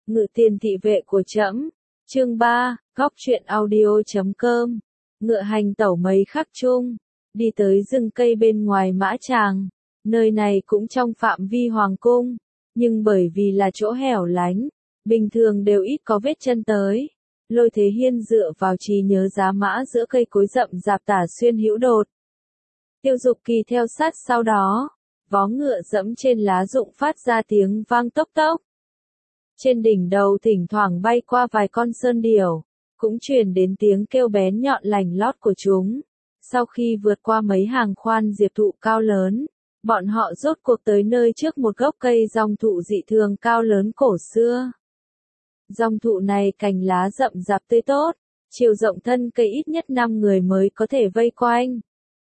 Ngự tiền thị vệ của trẫm. Chương 3, Góc truyện audio.com. Ngựa hành tẩu mấy khắc chung, đi tới rừng cây bên ngoài Mã Tràng. Nơi này cũng trong phạm vi hoàng cung, nhưng bởi vì là chỗ hẻo lánh, bình thường đều ít có vết chân tới. Lôi Thế Hiên dựa vào trí nhớ giá mã giữa cây cối rậm rạp tả xuyên hữu đột. Tiêu Dục Kỳ theo sát sau đó, vó ngựa dẫm trên lá rụng phát ra tiếng vang tốc tốc. Trên đỉnh đầu thỉnh thoảng bay qua vài con sơn điểu, cũng truyền đến tiếng kêu bén nhọn lành lót của chúng. Sau khi vượt qua mấy hàng khoan diệp thụ cao lớn, bọn họ rốt cuộc tới nơi trước một gốc cây dòng thụ dị thường cao lớn cổ xưa. Dòng thụ này cành lá rậm rạp tươi tốt, chiều rộng thân cây ít nhất 5 người mới có thể vây quanh.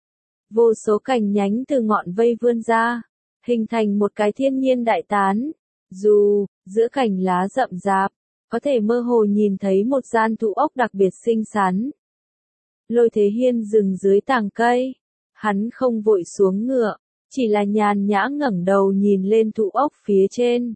Vô số cành nhánh từ ngọn vây vươn ra, hình thành một cái thiên nhiên đại tán. Dù, giữa cành lá rậm rạp, có thể mơ hồ nhìn thấy một gian thụ ốc đặc biệt xinh xắn. Lôi Thế Hiên dừng dưới tàng cây, hắn không vội xuống ngựa, chỉ là nhàn nhã ngẩng đầu nhìn lên thụ ốc phía trên.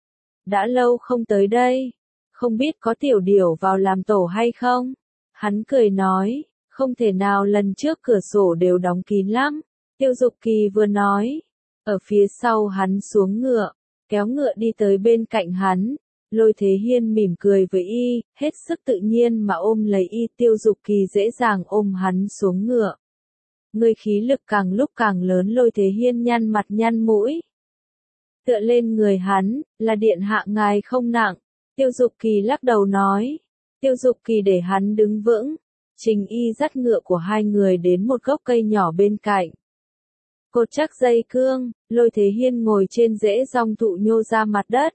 Đã lâu không tới đây, không biết có tiểu điểu vào làm tổ hay không? Hắn cười nói, không thể nào, lần trước cửa sổ đều đóng kín lắm. Tiêu Dục Kỳ vừa nói, ở phía sau hắn xuống ngựa, kéo ngựa đi tới bên cạnh hắn. Lôi Thế Hiên mỉm cười với y, hết sức tự nhiên mà ôm lấy y. Tiêu Dục Kỳ dễ dàng ôm hắn xuống ngựa. Người khí lực càng lúc càng lớn. Lôi Thế Hiên nhăn mặt nhăn mũi. Tựa lên người hắn, là điện hạ ngài không nặng. Tiêu Dục Kỳ lắc đầu nói. Tiêu Dục Kỳ để hắn đứng vững. Trình y dắt ngựa của hai người đến một gốc cây nhỏ bên cạnh. Cột chắc dây cương, Lôi Thế Hiên ngồi trên rễ dong thụ nhô ra mặt đất.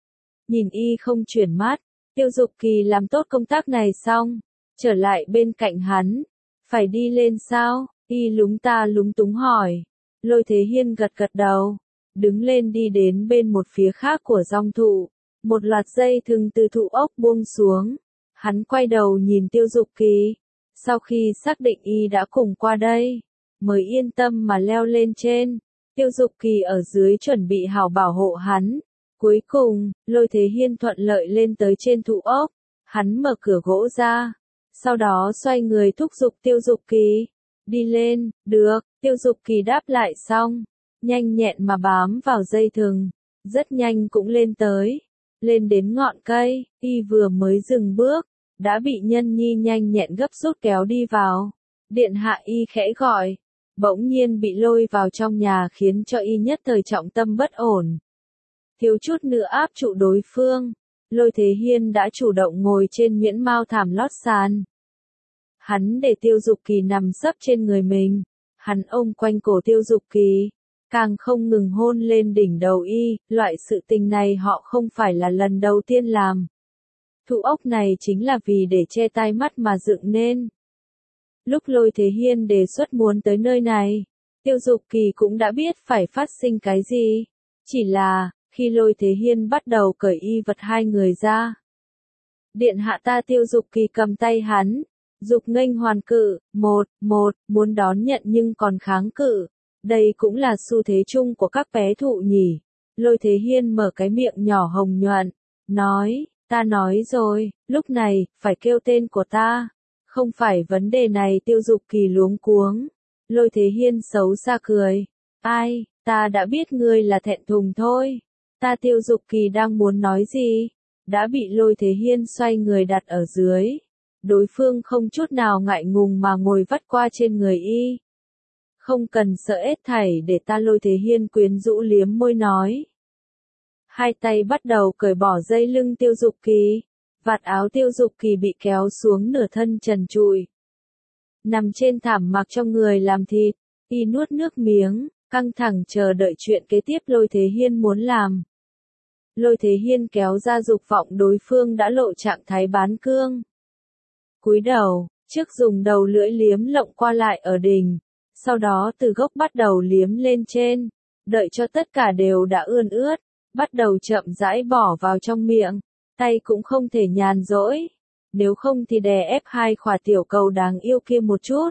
Nhìn y không chuyển mắt, Tiêu Dục Kỳ làm tốt công tác này xong, trở lại bên cạnh hắn. Phải đi lên sao? Y lúng ta lúng túng hỏi. Lôi Thế Hiên gật gật đầu, đứng lên đi đến bên một phía khác của dong thụ. Một loạt dây thừng từ thụ ốc buông xuống. Hắn quay đầu nhìn Tiêu Dục Kỳ. Sau khi xác định y đã cùng qua đây, mới yên tâm mà leo lên trên. Tiêu Dục Kỳ ở dưới chuẩn bị hào bảo hộ hắn. Cuối cùng, Lôi Thế Hiên thuận lợi lên tới trên thụ ốc. Hắn mở cửa gỗ ra, sau đó xoay người thúc giục Tiêu Dục Kỳ. Đi lên, được. Tiêu Dục Kỳ đáp lại xong, nhanh nhẹn mà bám vào dây thừng, rất nhanh cũng lên tới. Lên đến ngọn cây, y vừa mới dừng bước, đã bị Nhân Nhi nhanh nhẹn gấp rút kéo đi vào. Điện hạ, y khẽ gọi, bỗng nhiên bị lôi vào trong nhà khiến cho y nhất thời trọng tâm bất ổn. Thiếu chút nữa áp trụ đối phương, Lôi Thế Hiên đã chủ động ngồi trên nhuyễn mao thảm lót sàn. Hắn để Tiêu Dục Kỳ nằm sấp trên người mình, hắn ôm quanh cổ Tiêu Dục Kỳ, càng không ngừng hôn lên đỉnh đầu y. Loại sự tình này họ không phải là lần đầu tiên làm. Thụ ốc này chính là vì để che tai mắt mà dựng nên. Lúc Lôi Thế Hiên đề xuất muốn tới nơi này, Tiêu Dục Kỳ cũng đã biết phải phát sinh cái gì. Chỉ là, khi Lôi Thế Hiên bắt đầu cởi y vật hai người ra. Điện hạ ta. Tiêu Dục Kỳ cầm tay hắn, dục nghênh hoàn cự, một, muốn đón nhận nhưng còn kháng cự. Đây cũng là xu thế chung của các bé thụ nhỉ. Lôi Thế Hiên mở cái miệng nhỏ hồng nhuận, nói, ta nói rồi, lúc này, phải kêu tên của ta. Không phải vấn đề này. Tiêu Dục Kỳ luống cuống. Lôi Thế Hiên xấu xa cười. Ai, ta đã biết ngươi là thẹn thùng thôi. Ta. Tiêu Dục Kỳ đang muốn nói gì, đã bị Lôi Thế Hiên xoay người đặt ở dưới. Đối phương không chút nào ngại ngùng mà ngồi vắt qua trên người y. Không cần sợ ết thảy để ta. Lôi Thế Hiên quyến rũ liếm môi nói. Hai tay bắt đầu cởi bỏ dây lưng Tiêu Dục Kỳ. Vạt áo Tiêu Dục Kỳ bị kéo xuống nửa thân trần trụi. Nằm trên thảm mặc trong người làm thịt, y nuốt nước miếng, căng thẳng chờ đợi chuyện kế tiếp Lôi Thế Hiên muốn làm. Lôi Thế Hiên kéo ra dục vọng đối phương đã lộ trạng thái bán cương. Cúi đầu, trước dùng đầu lưỡi liếm lộng qua lại ở đỉnh, sau đó từ gốc bắt đầu liếm lên trên, đợi cho tất cả đều đã ươn ướt, bắt đầu chậm rãi bỏ vào trong miệng. Tay cũng không thể nhàn rỗi, nếu không thì đè ép hai khỏa tiểu cầu đáng yêu kia một chút.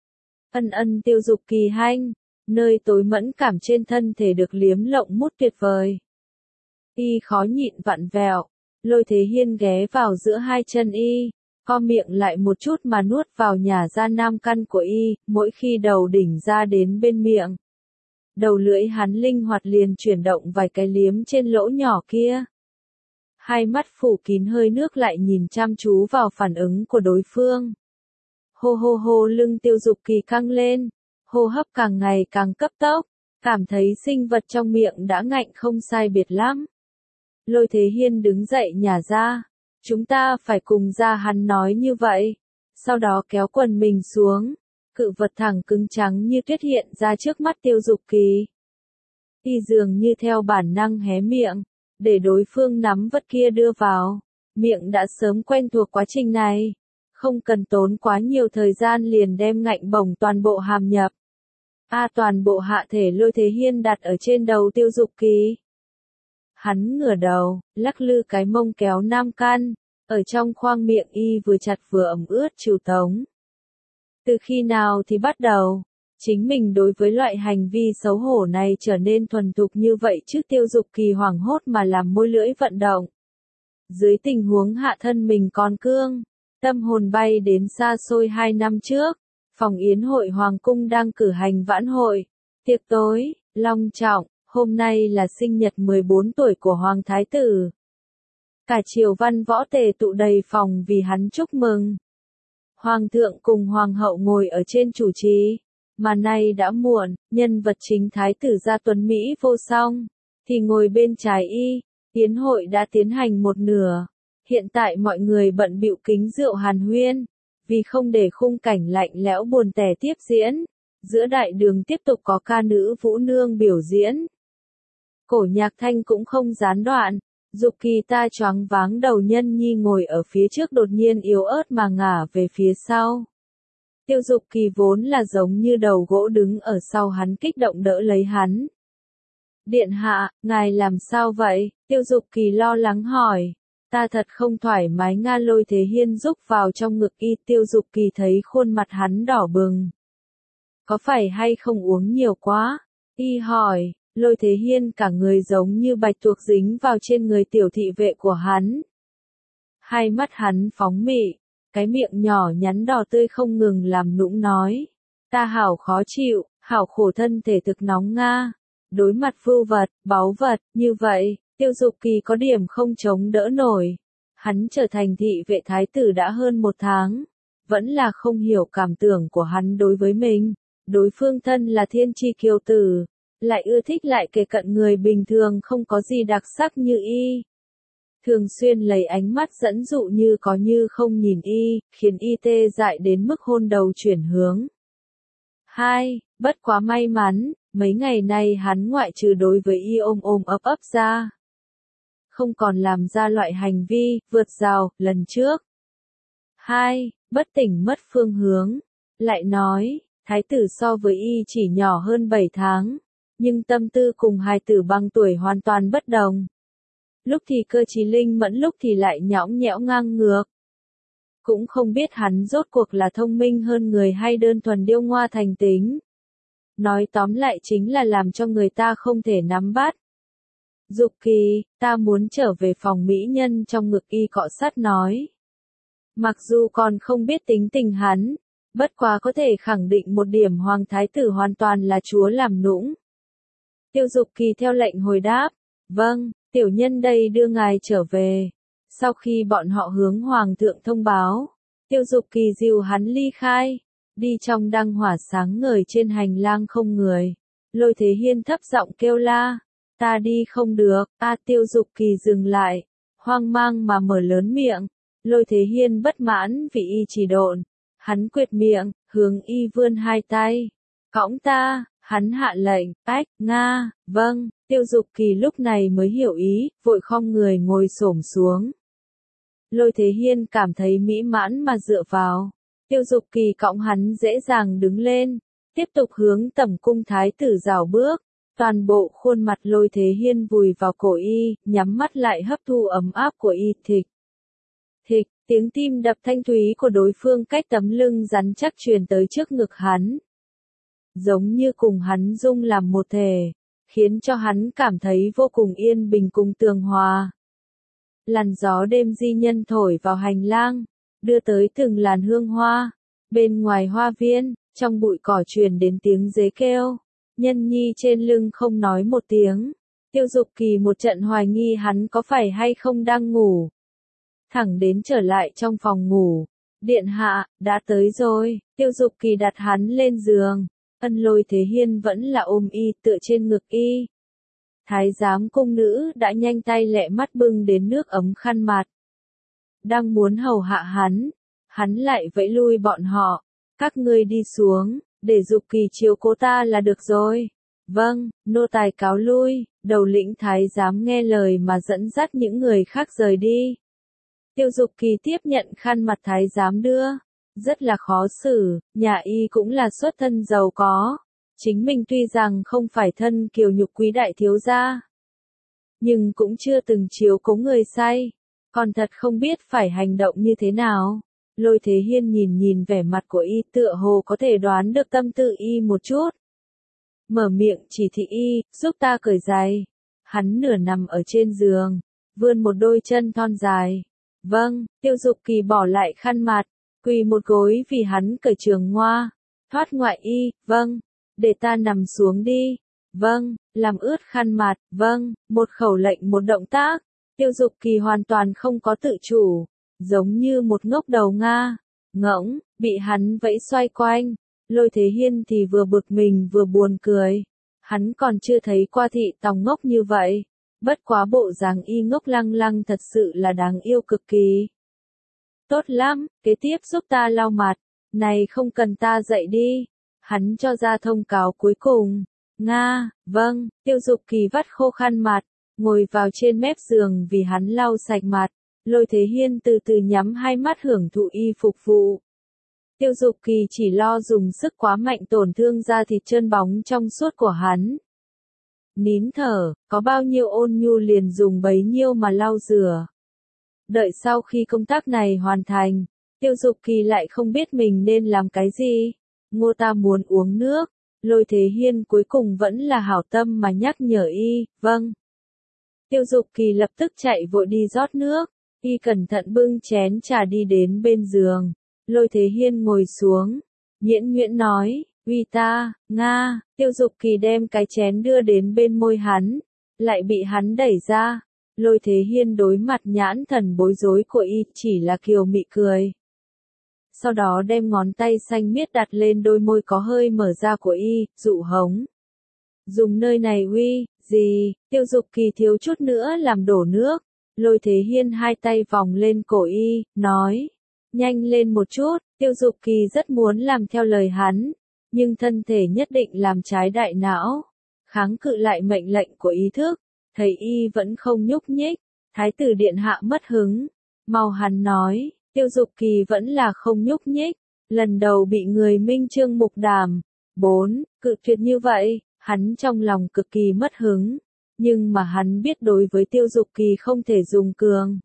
Ân. Tiêu Dục Kỳ hanh, nơi tối mẫn cảm trên thân thể được liếm lộng mút tuyệt vời. Y khó nhịn vặn vẹo, Lôi Thế Hiên ghé vào giữa hai chân y, co miệng lại một chút mà nuốt vào nhả ra nam căn của y, mỗi khi đầu đỉnh ra đến bên miệng. Đầu lưỡi hắn linh hoạt liền chuyển động vài cái liếm trên lỗ nhỏ kia. Hai mắt phủ kín hơi nước lại nhìn chăm chú vào phản ứng của đối phương. Hô hô hô, lưng Tiêu Dục Kỳ căng lên, hô hấp càng ngày càng cấp tốc, cảm thấy sinh vật trong miệng đã ngạnh không sai biệt lắm. Lôi Thế Hiên đứng dậy nhả ra, chúng ta phải cùng ra, hắn nói như vậy. Sau đó kéo quần mình xuống, cự vật thẳng cứng trắng như tuyết hiện ra trước mắt Tiêu Dục Kỳ. Y dường như theo bản năng hé miệng, để đối phương nắm vật kia đưa vào. Miệng đã sớm quen thuộc quá trình này, không cần tốn quá nhiều thời gian liền đem ngạnh bổng toàn bộ hàm nhập. Toàn bộ hạ thể Lôi Thế Hiên đặt ở trên đầu Tiêu Dục Kỳ. Hắn ngửa đầu, lắc lư cái mông kéo nam căn, ở trong khoang miệng y vừa chặt vừa ẩm ướt trừu tống. Từ khi nào thì bắt đầu, chính mình đối với loại hành vi xấu hổ này trở nên thuần thục như vậy chứ? Tiêu Dục Kỳ hoảng hốt mà làm môi lưỡi vận động. Dưới tình huống hạ thân mình còn cương, tâm hồn bay đến xa xôi 2 năm trước, phòng yến hội Hoàng cung đang cử hành vãn hội, tiệc tối, long trọng, hôm nay là sinh nhật 14 tuổi của Hoàng Thái Tử. Cả triều văn võ tề tụ đầy phòng vì hắn chúc mừng. Hoàng thượng cùng Hoàng hậu ngồi ở trên chủ trì, mà nay đã muộn, nhân vật chính Thái Tử gia tuấn Mỹ vô song, thì ngồi bên trái y. Yến hội đã tiến hành một nửa, hiện tại mọi người bận bịu kính rượu hàn huyên, vì không để khung cảnh lạnh lẽo buồn tẻ tiếp diễn, giữa đại đường tiếp tục có ca nữ Vũ Nương biểu diễn. Cổ nhạc thanh cũng không gián đoạn, Dục Kỳ ta choáng váng đầu, Nhân Nhi ngồi ở phía trước đột nhiên yếu ớt mà ngả về phía sau. Tiêu Dục Kỳ vốn là giống như đầu gỗ đứng ở sau hắn kích động đỡ lấy hắn. Điện hạ, ngài làm sao vậy? Tiêu Dục Kỳ lo lắng hỏi. Ta thật không thoải mái nga. Lôi Thế Hiên rúc vào trong ngực y. Tiêu Dục Kỳ thấy khuôn mặt hắn đỏ bừng. Có phải hay không uống nhiều quá? Y hỏi. Lôi Thế Hiên cả người giống như bạch tuộc dính vào trên người tiểu thị vệ của hắn. Hai mắt hắn phóng mị, cái miệng nhỏ nhắn đỏ tươi không ngừng làm nũng nói. Ta hảo khó chịu, hảo khổ, thân thể thực nóng nga. Đối mặt vưu vật, báu vật, như vậy, Tiêu Dục Kỳ có điểm không chống đỡ nổi. Hắn trở thành thị vệ thái tử đã hơn 1 tháng, vẫn là không hiểu cảm tưởng của hắn đối với mình. Đối phương thân là thiên chi kiêu tử, lại ưa thích lại kề cận người bình thường không có gì đặc sắc như y. Thường xuyên lấy ánh mắt dẫn dụ như có như không nhìn y, khiến y tê dại đến mức hôn đầu chuyển hướng. 2. Bất quá may mắn, mấy ngày nay hắn ngoại trừ đối với y ôm ôm ấp ấp ra, không còn làm ra loại hành vi vượt rào lần trước. 2. Bất tỉnh mất phương hướng. Lại nói, thái tử so với y chỉ nhỏ hơn 7 tháng, nhưng tâm tư cùng hài tử bằng tuổi hoàn toàn bất đồng. Lúc thì cơ trí linh mẫn, lúc thì lại nhõng nhẽo ngang ngược. Cũng không biết hắn rốt cuộc là thông minh hơn người hay đơn thuần điêu ngoa thành tính. Nói tóm lại chính là làm cho người ta không thể nắm bắt. Dục Kỳ, ta muốn trở về phòng mỹ nhân. Trong ngực y cọ sát nói. Mặc dù còn không biết tính tình hắn, bất quá có thể khẳng định một điểm, Hoàng Thái Tử hoàn toàn là chúa làm nũng. Tiêu Dục Kỳ theo lệnh hồi đáp. Vâng, tiểu nhân đây đưa ngài trở về. Sau khi bọn họ hướng Hoàng thượng thông báo, Tiêu Dục Kỳ dìu hắn ly khai. Đi trong đăng hỏa sáng ngời trên hành lang không người. Lôi Thế Hiên thấp giọng kêu la. Ta đi không được. Tiêu Dục Kỳ dừng lại, hoang mang mà mở lớn miệng. Lôi Thế Hiên bất mãn vì y chỉ độn. Hắn quệt miệng, hướng y vươn hai tay. Cõng ta, hắn hạ lệnh. Nga, vâng. Tiêu Dục Kỳ lúc này mới hiểu ý, vội khom người ngồi xổm xuống. Lôi Thế Hiên cảm thấy mỹ mãn mà dựa vào. Tiêu Dục Kỳ cõng hắn dễ dàng đứng lên, tiếp tục hướng tẩm cung thái tử rảo bước. Toàn bộ khuôn mặt Lôi Thế Hiên vùi vào cổ y, nhắm mắt lại hấp thu ấm áp của y. Thịch, thịch, tiếng tim đập thanh thúy của đối phương cách tấm lưng rắn chắc truyền tới trước ngực hắn. Giống như cùng hắn dung làm một thể, khiến cho hắn cảm thấy vô cùng yên bình cùng tường hòa. Làn gió đêm di nhân thổi vào hành lang, đưa tới từng làn hương hoa. Bên ngoài hoa viên, trong bụi cỏ truyền đến tiếng dế kêu. Nhân nhi trên lưng không nói một tiếng. Tiêu Dục Kỳ một trận hoài nghi hắn có phải hay không đang ngủ. Thẳng đến trở lại trong phòng ngủ. Điện hạ, đã tới rồi. Tiêu Dục Kỳ đặt hắn lên giường. Ân Lôi Thế Hiên vẫn là ôm y tựa trên ngực y. Thái giám cung nữ đã nhanh tay lẹ mắt bưng đến nước ấm khăn mặt. Đang muốn hầu hạ hắn lại vẫy lui bọn họ. Các ngươi đi xuống, để Dục Kỳ chiếu cố ta là được rồi. Vâng, nô tài cáo lui. Đầu lĩnh thái giám nghe lời mà dẫn dắt những người khác rời đi. Tiêu Dục Kỳ tiếp nhận khăn mặt thái giám đưa. Rất là khó xử, nhà y cũng là xuất thân giàu có. Chính mình tuy rằng không phải thân kiều nhục quý đại thiếu gia, nhưng cũng chưa từng chiếu cố người say. Còn thật không biết phải hành động như thế nào. Lôi Thế Hiên nhìn vẻ mặt của y tựa hồ có thể đoán được tâm tư y một chút. Mở miệng chỉ thị y, giúp ta cởi giày. Hắn nửa nằm ở trên giường, vươn một đôi chân thon dài. Vâng, Tiêu Dục Kỳ bỏ lại khăn mặt, quỳ một gối vì hắn cởi trường ngoa. Thoát ngoại y, vâng, để ta nằm xuống đi. Vâng, làm ướt khăn mặt, vâng, một khẩu lệnh một động tác. Tiêu Dục Kỳ hoàn toàn không có tự chủ, giống như một ngốc đầu Nga. Ngỗng, bị hắn vẫy xoay quanh. Lôi Thế Hiên thì vừa bực mình vừa buồn cười. Hắn còn chưa thấy qua thị tòng ngốc như vậy. Bất quá bộ dáng y ngốc lăng lăng thật sự là đáng yêu cực kỳ. Tốt lắm, kế tiếp giúp ta lau mặt. Này không cần ta dậy đi. Hắn cho ra thông cáo cuối cùng. Nga, vâng, Tiêu Dục Kỳ vắt khô khăn mặt, ngồi vào trên mép giường vì hắn lau sạch mặt. Lôi Thế Hiên từ từ nhắm hai mắt hưởng thụ y phục vụ. Tiêu Dục Kỳ chỉ lo dùng sức quá mạnh tổn thương da thịt trơn bóng trong suốt của hắn. Nín thở, có bao nhiêu ôn nhu liền dùng bấy nhiêu mà lau rửa. Đợi sau khi công tác này hoàn thành, Tiêu Dục Kỳ lại không biết mình nên làm cái gì. Ngô ta muốn uống nước. Lôi Thế Hiên cuối cùng vẫn là hảo tâm mà nhắc nhở y, vâng. Tiêu Dục Kỳ lập tức chạy vội đi rót nước, y cẩn thận bưng chén trà đi đến bên giường. Lôi Thế Hiên ngồi xuống, nhuyễn nhuyễn nói, uy ta, Nga. Tiêu Dục Kỳ đem cái chén đưa đến bên môi hắn, lại bị hắn đẩy ra. Lôi Thế Hiên đối mặt nhãn thần bối rối của y chỉ là kiều mị cười. Sau đó đem ngón tay xanh miết đặt lên đôi môi có hơi mở ra của y, dụ hống. Dùng nơi này uy, gì? Tiêu Dục Kỳ thiếu chút nữa làm đổ nước. Lôi Thế Hiên hai tay vòng lên cổ y, nói. Nhanh lên một chút. Tiêu Dục Kỳ rất muốn làm theo lời hắn, nhưng thân thể nhất định làm trái đại não, kháng cự lại mệnh lệnh của ý thức. Thấy y vẫn không nhúc nhích, Thái tử điện hạ mất hứng. Mau hắn nói. Tiêu Dục Kỳ vẫn là không nhúc nhích, lần đầu bị người minh chương mục đàm. 4. Cự tuyệt như vậy, hắn trong lòng cực kỳ mất hứng, nhưng mà hắn biết đối với Tiêu Dục Kỳ không thể dùng cường.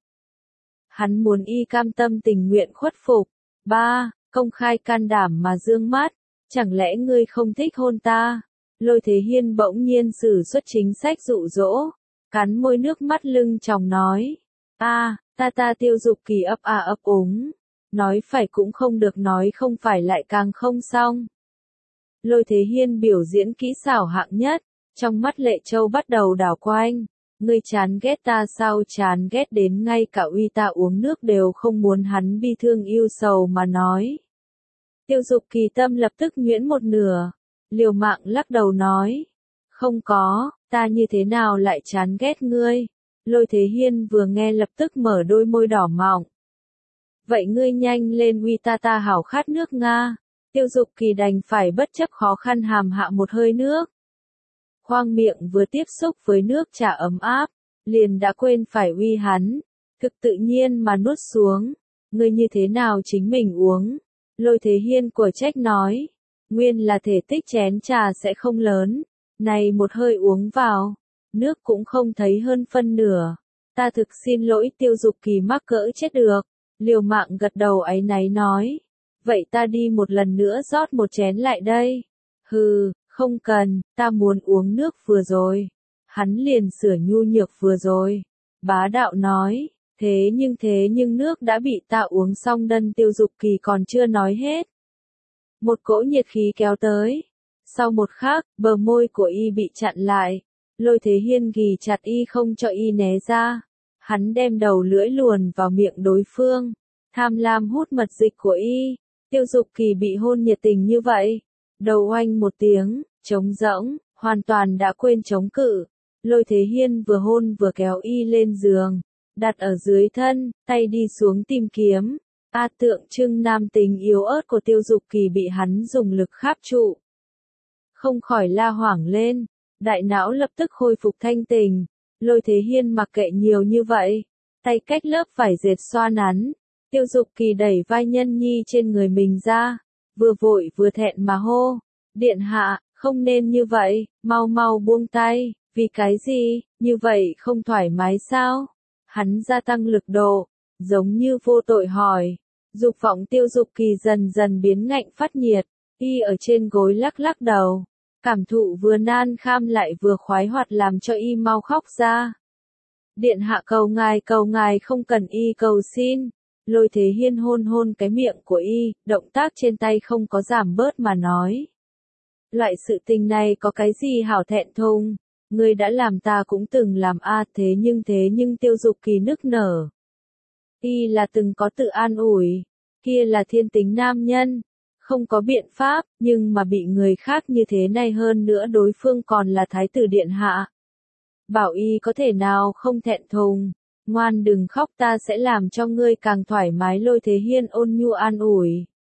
Hắn muốn y cam tâm tình nguyện khuất phục. 3. Công khai can đảm mà dương mắt, chẳng lẽ ngươi không thích hôn ta? Lôi Thế Hiên bỗng nhiên sử xuất chính sách dụ dỗ, cắn môi nước mắt lưng tròng nói. Ta Tiêu Dục Kỳ ấp ấp úng. Nói phải cũng không được, nói không phải lại càng không xong. Lôi Thế Hiên biểu diễn kỹ xảo hạng nhất, trong mắt Lệ Châu bắt đầu đảo quanh. Ngươi chán ghét ta sao? Chán ghét đến ngay cả uy ta uống nước đều không muốn. Hắn bi thương yêu sầu mà nói. Tiêu Dục Kỳ tâm lập tức nhuyễn một nửa, liều mạng lắc đầu nói. Không có, ta như thế nào lại chán ghét ngươi? Lôi Thế Hiên vừa nghe lập tức mở đôi môi đỏ mọng. Vậy ngươi nhanh lên uy ta hảo khát nước Nga. Tiêu Dục Kỳ đành phải bất chấp khó khăn hàm hạ một hơi nước. Khoang miệng vừa tiếp xúc với nước trà ấm áp, liền đã quên phải uy hắn. Thực tự nhiên mà nuốt xuống. Ngươi như thế nào chính mình uống? Lôi Thế Hiên của trách nói. Nguyên là thể tích chén trà sẽ không lớn. Này một hơi uống vào, nước cũng không thấy hơn phân nửa. Ta thực xin lỗi. Tiêu Dục Kỳ mắc cỡ chết được, liều mạng gật đầu áy náy nói. Vậy ta đi một lần nữa rót một chén lại đây. Hừ, không cần, ta muốn uống nước vừa rồi. Hắn liền sửa nhu nhược vừa rồi. Bá đạo nói. Thế nhưng nước đã bị ta uống xong đân Tiêu Dục Kỳ còn chưa nói hết. Một cỗ nhiệt khí kéo tới. Sau một khắc, bờ môi của y bị chặn lại. Lôi Thế Hiên ghì chặt y không cho y né ra. Hắn đem đầu lưỡi luồn vào miệng đối phương. Tham lam hút mật dịch của y. Tiêu Dục Kỳ bị hôn nhiệt tình như vậy. Đầu oanh một tiếng, trống rỗng, hoàn toàn đã quên chống cự. Lôi Thế Hiên vừa hôn vừa kéo y lên giường. Đặt ở dưới thân, tay đi xuống tìm kiếm. Tượng trưng nam tính yếu ớt của Tiêu Dục Kỳ bị hắn dùng lực kháp trụ. Không khỏi la hoảng lên, đại não lập tức khôi phục thanh tình. Lôi Thế Hiên mặc kệ nhiều như vậy, tay cách lớp vải dệt xoa nắn. Tiêu Dục Kỳ đẩy vai Nhân Nhi trên người mình ra, vừa vội vừa thẹn mà hô, điện hạ, không nên như vậy, mau mau buông tay, vì cái gì, như vậy không thoải mái sao? Hắn gia tăng lực độ, giống như vô tội hỏi. Dục vọng Tiêu Dục Kỳ dần dần biến ngạnh phát nhiệt, y ở trên gối lắc lắc đầu. Cảm thụ vừa nan kham lại vừa khoái hoạt làm cho y mau khóc ra. Điện hạ cầu ngài không cần y cầu xin. Lôi Thế Hiên hôn hôn cái miệng của y, động tác trên tay không có giảm bớt mà nói. Loại sự tình này có cái gì hảo thẹn thùng, ngươi đã làm ta cũng từng làm thế nhưng Tiêu Dục Kỳ nức nở. Y là từng có tự an ủi, kia là thiên tính nam nhân, không có biện pháp, nhưng mà bị người khác như thế này hơn nữa đối phương còn là thái tử điện hạ. Bảo y có thể nào không thẹn thùng, ngoan đừng khóc ta sẽ làm cho ngươi càng thoải mái. Lôi Thế Hiên ôn nhu an ủi.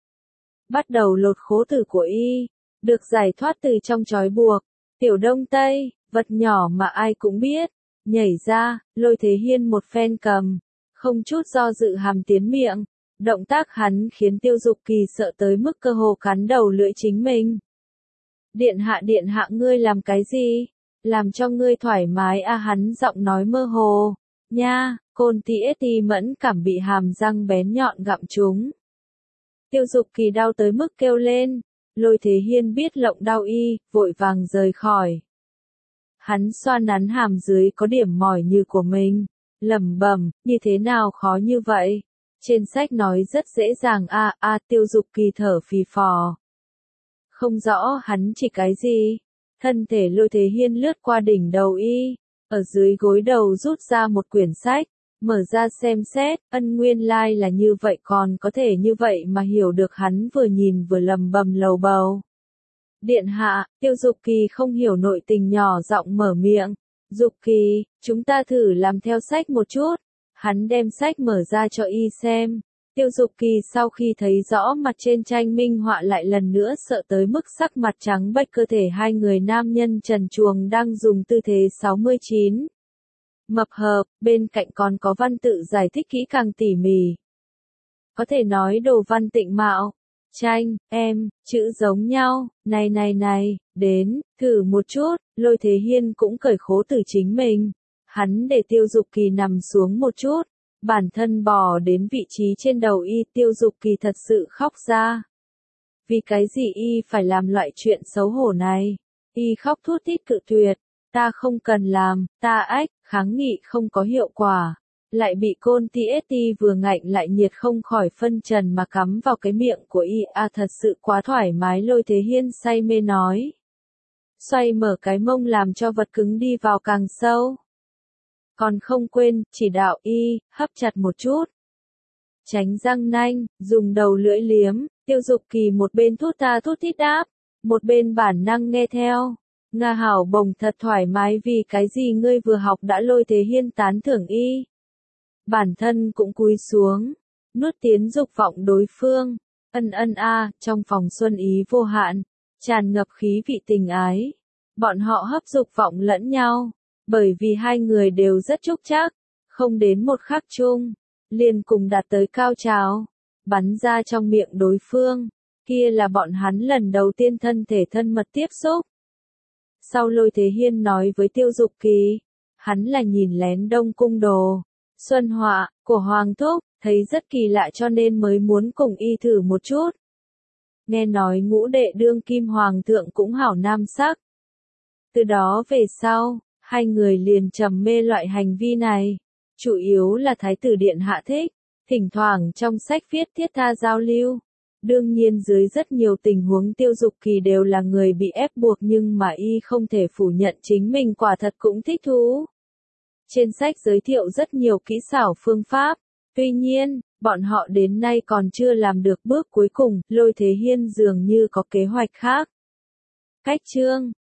Bắt đầu lột khố tử của y, được giải thoát từ trong trói buộc. Tiểu Đông Tây, vật nhỏ mà ai cũng biết, nhảy ra, Lôi Thế Hiên một phen cầm, không chút do dự hàm tiến miệng. Động tác hắn khiến Tiêu Dục Kỳ sợ tới mức cơ hồ cắn đầu lưỡi chính mình. Điện hạ ngươi làm cái gì? Làm cho ngươi thoải mái hắn giọng nói mơ hồ. Nha, Côn Ti mẫn cảm bị hàm răng bén nhọn gặm trúng. Tiêu Dục Kỳ đau tới mức kêu lên. Lôi Thế Hiên biết lộng đau y, vội vàng rời khỏi. Hắn xoa nắn hàm dưới có điểm mỏi như của mình, lẩm bẩm, như thế nào khó như vậy? Trên sách nói rất dễ dàng Tiêu Dục Kỳ thở phì phò. Không rõ hắn chỉ cái gì. Thân thể Lôi Thế Hiên lướt qua đỉnh đầu y, ở dưới gối đầu rút ra một quyển sách, mở ra xem xét, nguyên lai là như vậy còn có thể như vậy mà hiểu được hắn vừa nhìn vừa lầm bầm lầu bầu. Điện hạ, Tiêu Dục Kỳ không hiểu nội tình nhỏ giọng mở miệng. Dục Kỳ, chúng ta thử làm theo sách một chút. Hắn đem sách mở ra cho y xem. Tiêu Dục Kỳ sau khi thấy rõ mặt trên tranh minh họa lại lần nữa sợ tới mức sắc mặt trắng bệch. Cơ thể hai người nam nhân trần truồng đang dùng tư thế 69. Mập hợp, bên cạnh còn có văn tự giải thích kỹ càng tỉ mỉ. Có thể nói đồ văn tịnh mạo. Tranh, chữ giống nhau, này, đến, thử một chút. Lôi Thế Hiên cũng cởi khố từ chính mình. Hắn để Tiêu Dục Kỳ nằm xuống một chút, bản thân bò đến vị trí trên đầu y. Tiêu Dục Kỳ thật sự khóc ra. Vì cái gì y phải làm loại chuyện xấu hổ này? Y khóc thút thít cự tuyệt, ta không cần làm, kháng nghị không có hiệu quả. Lại bị Côn Ti vừa ngạnh lại nhiệt không khỏi phân trần mà cắm vào cái miệng của y. Thật sự quá thoải mái. Lôi Thế Hiên say mê nói. Xoay mở cái mông làm cho vật cứng đi vào càng sâu. Còn không quên, chỉ đạo y, hấp chặt một chút. Tránh răng nanh, dùng đầu lưỡi liếm. Tiêu Dục Kỳ một bên thút tha thút thít đáp, một bên bản năng nghe theo. Nga hảo bồng thật thoải mái. Vì cái gì ngươi vừa học đã? Lôi Thế Hiên tán thưởng y. Bản thân cũng cúi xuống, nuốt tiến dục vọng đối phương. Trong phòng xuân ý vô hạn, tràn ngập khí vị tình ái. Bọn họ hấp dục vọng lẫn nhau, bởi vì hai người đều rất trúc trác, không đến một khắc chung, liền cùng đạt tới cao trào, bắn ra trong miệng đối phương. Kia là bọn hắn lần đầu tiên thân thể thân mật tiếp xúc. Sau Lôi Thế Hiên nói với Tiêu Dục Kỳ, hắn là nhìn lén Đông Cung đồ xuân họa của Hoàng thúc, thấy rất kỳ lạ cho nên mới muốn cùng y thử một chút. Nghe nói ngũ đệ đương kim hoàng thượng cũng hảo nam sắc. Từ đó về sau, hai người liền trầm mê loại hành vi này. Chủ yếu là Thái tử Điện Hạ thích, thỉnh thoảng trong sách viết thiết tha giao lưu. Đương nhiên dưới rất nhiều tình huống Tiêu Dục Kỳ đều là người bị ép buộc nhưng mà y không thể phủ nhận chính mình quả thật cũng thích thú. Trên sách giới thiệu rất nhiều kỹ xảo phương pháp, tuy nhiên, bọn họ đến nay còn chưa làm được bước cuối cùng, Lôi Thế Hiên dường như có kế hoạch khác. Cách chương